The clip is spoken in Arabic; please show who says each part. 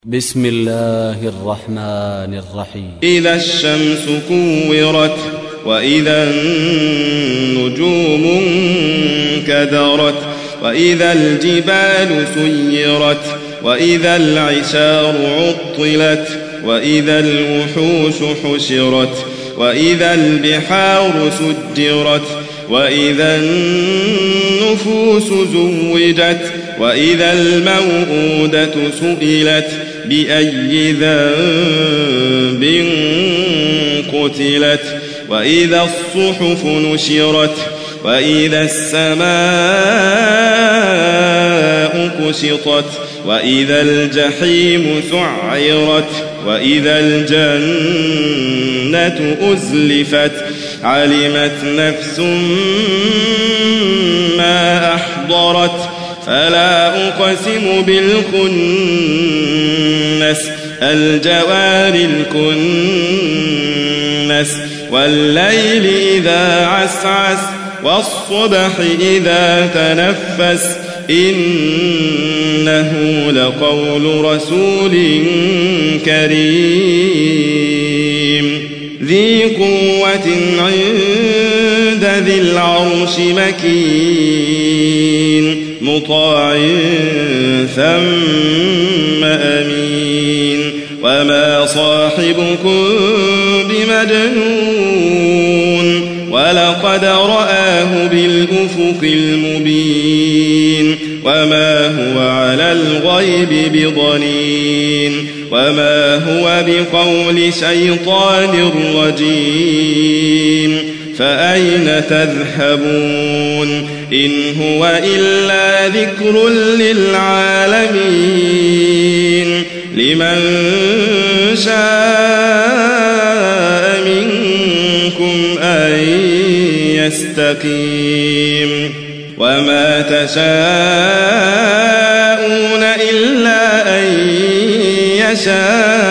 Speaker 1: بسم الله الرحمن الرحيم.
Speaker 2: إذا الشمس كورت وإذا النجوم انكدرت وإذا الجبال سيرت وإذا العشار عطلت وإذا الوحوش حشرت وإذا البحار سجرت وإذا النفوس زوجت وإذا الموءودة سئلت بأي ذنب قتلت وإذا الصحف نشرت وإذا السماء كشطت وإذا الجحيم سعرت وإذا الجنة أزلفت علمت نفس ما أحضرت فلا أقسم بالخنس الجوار الكنس والليل إذا عسعس والصبح إذا تنفس إنه لقول رسول كريم ذي قوة عند ذي العرش مكين مطاع ثم أمين وما صاحبكم بمجنون ولقد رآه بالأفق المبين وما هو على الغيب بضنين وما هو بقول شيطان رجيم فأين تذهبون إن هو إلا ذكر للعالمين لمن شاء منكم أن يستقيم وما تشاءون إلا أن يشاء